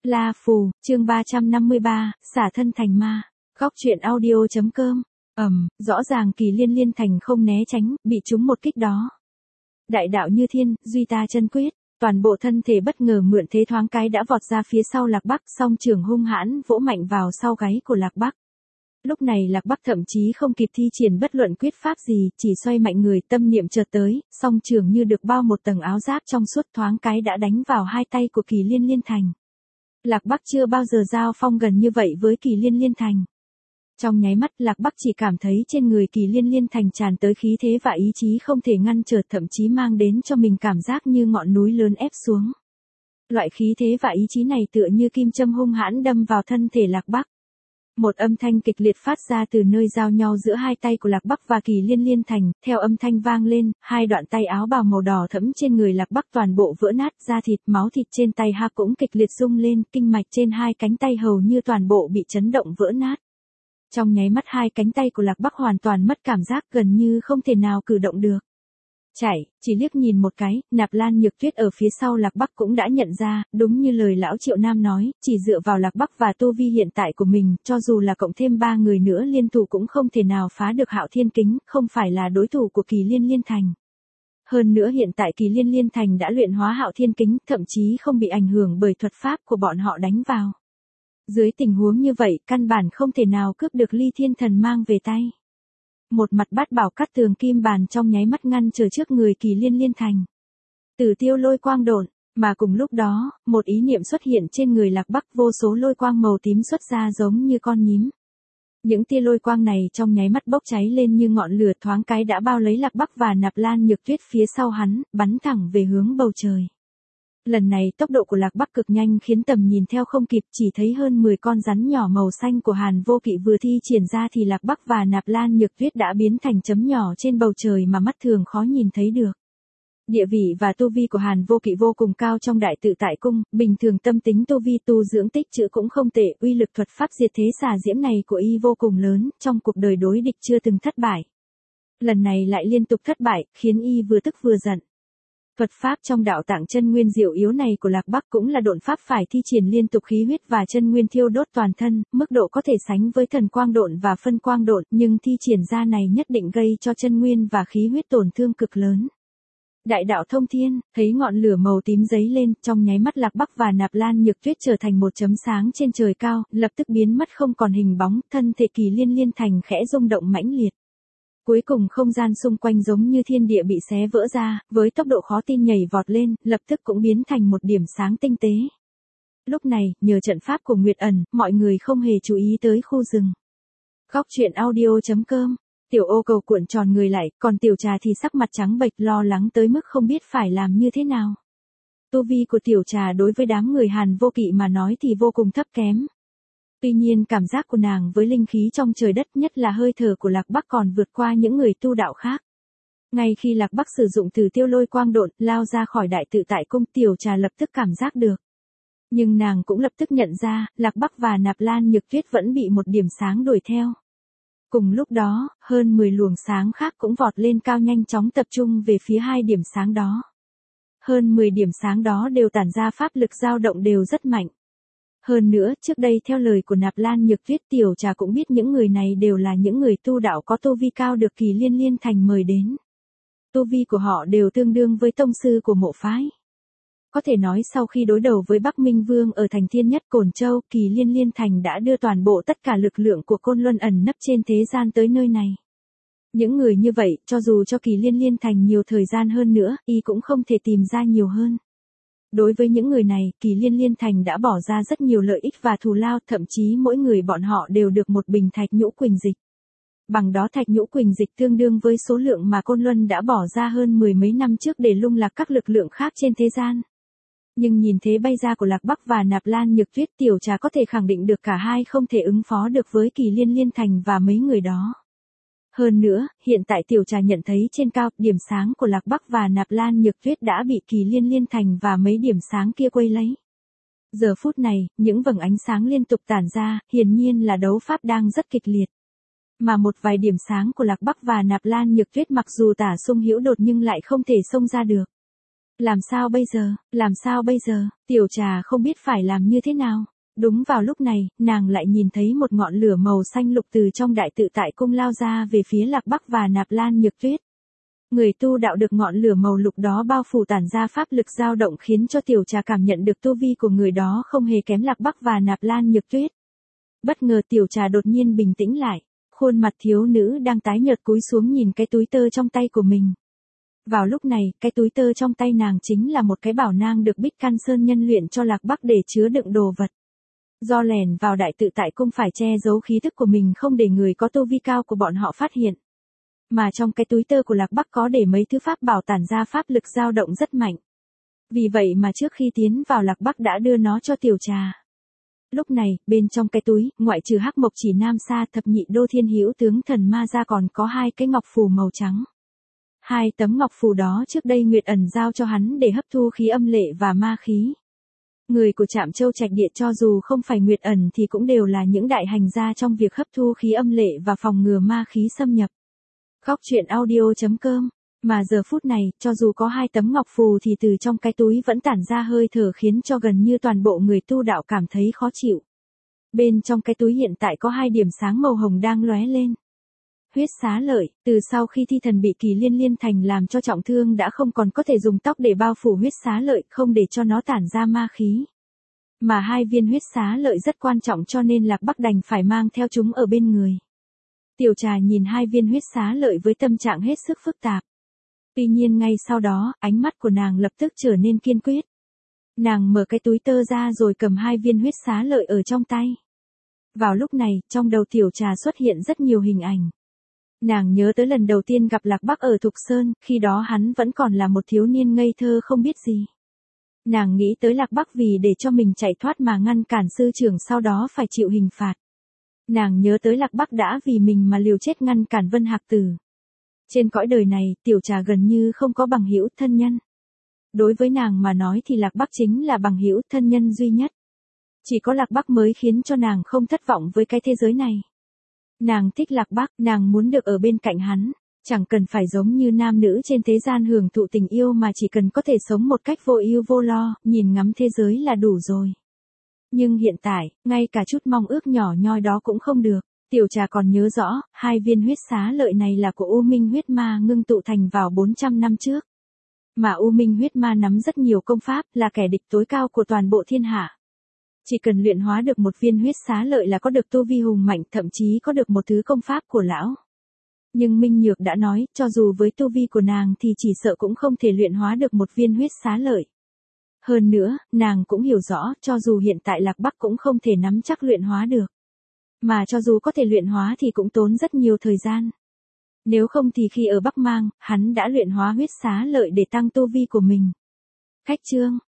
La Phù, chương 353, xả thân thành ma. Góc truyện audio.com. Rõ ràng Kỳ Liên Liên Thành không né tránh, bị trúng một kích đó. Đại đạo như thiên, duy ta chân quyết, toàn bộ thân thể bất ngờ mượn thế thoáng cái đã vọt ra phía sau Lạc Bắc, song trường hung hãn vỗ mạnh vào sau gáy của Lạc Bắc. Lúc này Lạc Bắc thậm chí không kịp thi triển bất luận quyết pháp gì, chỉ xoay mạnh người, tâm niệm chợt tới, song trường như được bao một tầng áo giáp trong suốt, thoáng cái đã đánh vào hai tay của Kỳ Liên Liên Thành. Lạc Bắc chưa bao giờ giao phong gần như vậy với Kỳ Liên Liên Thành. Trong nháy mắt Lạc Bắc chỉ cảm thấy trên người Kỳ Liên Liên Thành tràn tới khí thế và ý chí không thể ngăn trở, thậm chí mang đến cho mình cảm giác như ngọn núi lớn ép xuống. Loại khí thế và ý chí này tựa như kim châm hung hãn đâm vào thân thể Lạc Bắc. Một âm thanh kịch liệt phát ra từ nơi giao nhau giữa hai tay của Lạc Bắc và Kỳ Liên Liên Thành, theo âm thanh vang lên, hai đoạn tay áo bào màu đỏ thẫm trên người Lạc Bắc toàn bộ vỡ nát, da thịt, máu thịt trên tay cũng kịch liệt rung lên, kinh mạch trên hai cánh tay hầu như toàn bộ bị chấn động vỡ nát. Trong nháy mắt hai cánh tay của Lạc Bắc hoàn toàn mất cảm giác, gần như không thể nào cử động được. Chạy, chỉ liếc nhìn một cái, Nạp Lan Nhược Tuyết ở phía sau Lạc Bắc cũng đã nhận ra, đúng như lời lão Triệu Nam nói, chỉ dựa vào Lạc Bắc và tu vi hiện tại của mình, cho dù là cộng thêm 3 người nữa liên thủ cũng không thể nào phá được Hạo Thiên Kính, không phải là đối thủ của Kỳ Liên Liên Thành. Hơn nữa hiện tại Kỳ Liên Liên Thành đã luyện hóa Hạo Thiên Kính, thậm chí không bị ảnh hưởng bởi thuật pháp của bọn họ đánh vào. Dưới tình huống như vậy, căn bản không thể nào cướp được Ly Thiên Thần mang về tay. Một mặt bát bảo cắt tường kim bàn trong nháy mắt ngăn trở trước người Kỳ Liên Liên Thành. Tử tiêu lôi quang độn, mà cùng lúc đó, một ý niệm xuất hiện trên người Lạc Bắc, vô số lôi quang màu tím xuất ra giống như con nhím. Những tia lôi quang này trong nháy mắt bốc cháy lên như ngọn lửa, thoáng cái đã bao lấy Lạc Bắc và Nạp Lan Nhược Tuyết phía sau hắn, bắn thẳng về hướng bầu trời. Lần này tốc độ của Lạc Bắc cực nhanh khiến tầm nhìn theo không kịp, chỉ thấy hơn 10 con rắn nhỏ màu xanh của Hàn Vô Kỵ vừa thi triển ra thì Lạc Bắc và Nạp Lan Nhược Tuyết đã biến thành chấm nhỏ trên bầu trời mà mắt thường khó nhìn thấy được. Địa vị và tu vi của Hàn Vô Kỵ vô cùng cao trong Đại Tự Tại Cung, bình thường tâm tính tu vi tu dưỡng tích trữ cũng không tệ, uy lực thuật pháp diệt thế xà diễm này của y vô cùng lớn, trong cuộc đời đối địch chưa từng thất bại. Lần này lại liên tục thất bại, khiến y vừa tức vừa giận. Thuật pháp trong đạo tạng chân nguyên diệu yếu này của Lạc Bắc cũng là độn pháp, phải thi triển liên tục khí huyết và chân nguyên thiêu đốt toàn thân, mức độ có thể sánh với thần quang độn và phân quang độn, nhưng thi triển ra này nhất định gây cho chân nguyên và khí huyết tổn thương cực lớn. Đại đạo thông thiên, thấy ngọn lửa màu tím giấy lên, trong nháy mắt Lạc Bắc và Nạp Lan Nhược Tuyết trở thành một chấm sáng trên trời cao, lập tức biến mất không còn hình bóng, thân thể Kỳ Liên Liên Thành khẽ rung động mãnh liệt. Cuối cùng không gian xung quanh giống như thiên địa bị xé vỡ ra, với tốc độ khó tin nhảy vọt lên, lập tức cũng biến thành một điểm sáng tinh tế. Lúc này, nhờ trận pháp của Nguyệt Ẩn, mọi người không hề chú ý tới khu rừng. Góc truyện audio.com. Tiểu Ô Cầu cuộn tròn người lại, còn Tiểu Trà thì sắc mặt trắng bệch, lo lắng tới mức không biết phải làm như thế nào. Tu vi của Tiểu Trà đối với đám người Hàn Vô Kỵ mà nói thì vô cùng thấp kém. Tuy nhiên cảm giác của nàng với linh khí trong trời đất, nhất là hơi thở của Lạc Bắc còn vượt qua những người tu đạo khác. Ngay khi Lạc Bắc sử dụng Tử tiêu lôi quang độn lao ra khỏi Đại Tự Tại Cung, Tiểu Trà lập tức cảm giác được. Nhưng nàng cũng lập tức nhận ra, Lạc Bắc và Nạp Lan Nhược Tuyết vẫn bị một điểm sáng đuổi theo. Cùng lúc đó, hơn 10 luồng sáng khác cũng vọt lên cao nhanh chóng tập trung về phía hai điểm sáng đó. Hơn 10 điểm sáng đó đều tản ra pháp lực dao động đều rất mạnh. Hơn nữa, trước đây theo lời của Nạp Lan Nhược Tuyết, Tiểu Trà cũng biết những người này đều là những người tu đạo có tu vi cao được Kỳ Liên Liên Thành mời đến. Tu vi của họ đều tương đương với tông sư của mộ phái. Có thể nói sau khi đối đầu với Bắc Minh Vương ở thành Thiên Nhất Cổn Châu, Kỳ Liên Liên Thành đã đưa toàn bộ tất cả lực lượng của Côn Luân ẩn nấp trên thế gian tới nơi này. Những người như vậy, cho dù cho Kỳ Liên Liên Thành nhiều thời gian hơn nữa, y cũng không thể tìm ra nhiều hơn. Đối với những người này, Kỳ Liên Liên Thành đã bỏ ra rất nhiều lợi ích và thù lao, thậm chí mỗi người bọn họ đều được một bình thạch nhũ quỳnh dịch. Bằng đó thạch nhũ quỳnh dịch tương đương với số lượng mà Côn Luân đã bỏ ra hơn 10 mấy năm trước để lung lạc các lực lượng khác trên thế gian. Nhưng nhìn thế bay ra của Lạc Bắc và Nạp Lan Nhược Tuyết, Tiểu Trà có thể khẳng định được cả hai không thể ứng phó được với Kỳ Liên Liên Thành và mấy người đó. Hơn nữa, hiện tại Tiểu Trà nhận thấy trên cao, điểm sáng của Lạc Bắc và Nạp Lan Nhược Tuyết đã bị Kỳ Liên Liên Thành và mấy điểm sáng kia quây lấy. Giờ phút này, những vầng ánh sáng liên tục tản ra, hiển nhiên là đấu pháp đang rất kịch liệt. Mà một vài điểm sáng của Lạc Bắc và Nạp Lan Nhược Tuyết mặc dù tả xung hữu đột nhưng lại không thể xông ra được. Làm sao bây giờ, làm sao bây giờ, Tiểu Trà không biết phải làm như thế nào. Đúng vào lúc này, nàng lại nhìn thấy một ngọn lửa màu xanh lục từ trong đại tự tại cung lao ra về phía Lạc Bắc và Nạp Lan Nhược Tuyết. Người tu đạo được ngọn lửa màu lục đó bao phủ tản ra pháp lực dao động khiến cho Tiểu Trà cảm nhận được tu vi của người đó không hề kém Lạc Bắc và Nạp Lan Nhược Tuyết. Bất ngờ Tiểu Trà đột nhiên bình tĩnh lại, khuôn mặt thiếu nữ đang tái nhợt cúi xuống nhìn cái túi tơ trong tay của mình. Vào lúc này, cái túi tơ trong tay nàng chính là một cái bảo nang được Bích Can Sơn nhân luyện cho Lạc Bắc để chứa đựng đồ vật. Do lẻn vào đại tự tại cung phải che giấu khí thức của mình không để người có tu vi cao của bọn họ phát hiện. Mà trong cái túi tơ của Lạc Bắc có để mấy thứ pháp bảo tản ra pháp lực dao động rất mạnh. Vì vậy mà trước khi tiến vào Lạc Bắc đã đưa nó cho Tiểu Trà. Lúc này, bên trong cái túi, ngoại trừ Hắc Mộc Chỉ Nam Sa Thập Nhị Đô Thiên Hữu Tướng Thần Ma ra còn có 2 cái ngọc phù màu trắng. 2 tấm ngọc phù đó trước đây Nguyệt Ẩn giao cho hắn để hấp thu khí âm lệ và ma khí. Người của Trạm Châu Trạch Địa cho dù không phải Nguyệt Ẩn thì cũng đều là những đại hành gia trong việc hấp thu khí âm lệ và phòng ngừa ma khí xâm nhập. Góc truyện audio.com. Mà giờ phút này, cho dù có 2 tấm ngọc phù thì từ trong cái túi vẫn tản ra hơi thở khiến cho gần như toàn bộ người tu đạo cảm thấy khó chịu. Bên trong cái túi hiện tại có 2 điểm sáng màu hồng đang lóe lên. Huyết xá lợi, từ sau khi thi thần bị Kỳ Liên Thành làm cho trọng thương đã không còn có thể dùng tóc để bao phủ huyết xá lợi không để cho nó tản ra ma khí. Mà 2 viên huyết xá lợi rất quan trọng cho nên Lạc Bắc đành phải mang theo chúng ở bên người. Tiểu Trà nhìn 2 viên huyết xá lợi với tâm trạng hết sức phức tạp. Tuy nhiên ngay sau đó, ánh mắt của nàng lập tức trở nên kiên quyết. Nàng mở cái túi tơ ra rồi cầm 2 viên huyết xá lợi ở trong tay. Vào lúc này, trong đầu Tiểu Trà xuất hiện rất nhiều hình ảnh. Nàng nhớ tới lần đầu tiên gặp Lạc Bắc ở Thục Sơn, khi đó hắn vẫn còn là một thiếu niên ngây thơ không biết gì. Nàng nghĩ tới Lạc Bắc vì để cho mình chạy thoát mà ngăn cản sư trưởng sau đó phải chịu hình phạt. Nàng nhớ tới Lạc Bắc đã vì mình mà liều chết ngăn cản Vân Hạc Tử. Trên cõi đời này, Tiểu Trà gần như không có bằng hữu thân nhân. Đối với nàng mà nói thì Lạc Bắc chính là bằng hữu thân nhân duy nhất. Chỉ có Lạc Bắc mới khiến cho nàng không thất vọng với cái thế giới này. Nàng thích Lạc Bắc, nàng muốn được ở bên cạnh hắn, chẳng cần phải giống như nam nữ trên thế gian hưởng thụ tình yêu mà chỉ cần có thể sống một cách vô ưu vô lo, nhìn ngắm thế giới là đủ rồi. Nhưng hiện tại, ngay cả chút mong ước nhỏ nhoi đó cũng không được. Tiểu Trà còn nhớ rõ, 2 viên huyết xá lợi này là của U Minh huyết ma ngưng tụ thành vào 400 năm trước. Mà U Minh huyết ma nắm rất nhiều công pháp, là kẻ địch tối cao của toàn bộ thiên hạ. Chỉ cần luyện hóa được một viên huyết xá lợi là có được tu vi hùng mạnh, thậm chí có được một thứ công pháp của lão. Nhưng Minh Nhược đã nói, cho dù với tu vi của nàng thì chỉ sợ cũng không thể luyện hóa được một viên huyết xá lợi. Hơn nữa, nàng cũng hiểu rõ, cho dù hiện tại Lạc Bắc cũng không thể nắm chắc luyện hóa được. Mà cho dù có thể luyện hóa thì cũng tốn rất nhiều thời gian. Nếu không thì khi ở Bắc Mang, hắn đã luyện hóa huyết xá lợi để tăng tu vi của mình. Khách chương